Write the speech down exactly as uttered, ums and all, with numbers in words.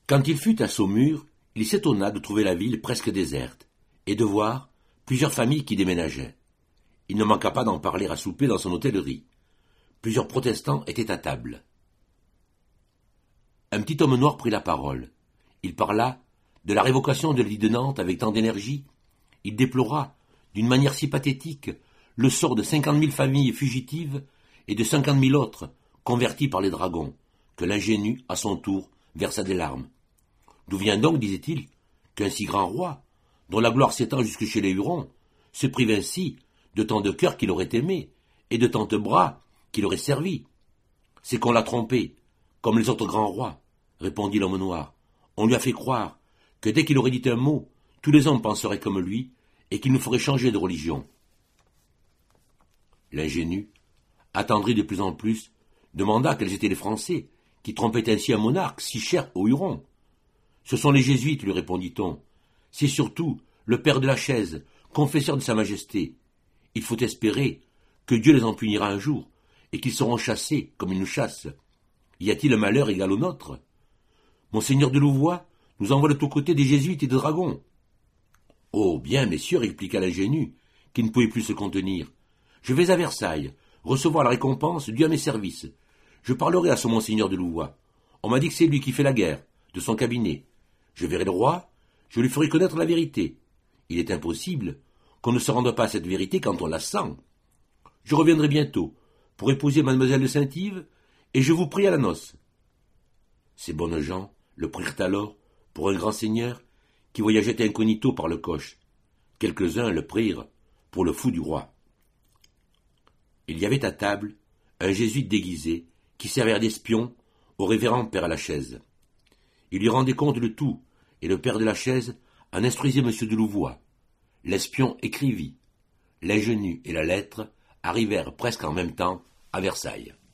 Quand il fut à Saumur, il s'étonna de trouver la ville presque déserte, et de voir plusieurs familles qui déménageaient. Il ne manqua pas d'en parler à souper dans son hôtellerie. Plusieurs protestants étaient à table. Un petit homme noir prit la parole. Il parla de la révocation de l'île de Nantes avec tant d'énergie. Il déplora, d'une manière si pathétique, le sort de cinquante mille familles fugitives et de cinquante mille autres, converties par les dragons, que l'ingénu, à son tour, versa des larmes. D'où vient donc, disait-il, qu'un si grand roi, dont la gloire s'étend jusque chez les Hurons, se prive ainsi de tant de cœurs qu'il aurait aimés et de tant de bras qu'il aurait servis? C'est qu'on l'a trompé, comme les autres grands rois, répondit l'homme noir. On lui a fait croire que dès qu'il aurait dit un mot, tous les hommes penseraient comme lui et qu'il nous ferait changer de religion. L'ingénu, attendri de plus en plus, demanda quels étaient les Français qui trompaient ainsi un monarque si cher aux Hurons. Ce sont les Jésuites, lui répondit-on. C'est surtout le père de la Chaise, confesseur de sa majesté. Il faut espérer que Dieu les en punira un jour, et qu'ils seront chassés comme ils nous chassent. Y a-t-il un malheur égal au nôtre? Monseigneur de Louvois nous envoie de tous côtés des Jésuites et des dragons. Oh, bien, messieurs, répliqua l'ingénu, qui ne pouvait plus se contenir. Je vais à Versailles, recevoir la récompense due à mes services. Je parlerai à ce monseigneur de Louvois. On m'a dit que c'est lui qui fait la guerre, de son cabinet. Je verrai le roi, je lui ferai connaître la vérité. Il est impossible qu'on ne se rende pas à cette vérité quand on la sent. Je reviendrai bientôt pour épouser mademoiselle de Saint-Yves, et je vous prie à la noce. Ces bonnes gens le prirent alors pour un grand seigneur qui voyageait incognito par le coche. Quelques-uns le prirent pour le fou du roi. Il y avait à table un jésuite déguisé qui servait d'espion au révérend père Lachaise. Il lui rendait compte de tout, et le père de Lachaise en instruisait M. de Louvois. L'espion écrivit. L'ingénu et la lettre arrivèrent presque en même temps à Versailles.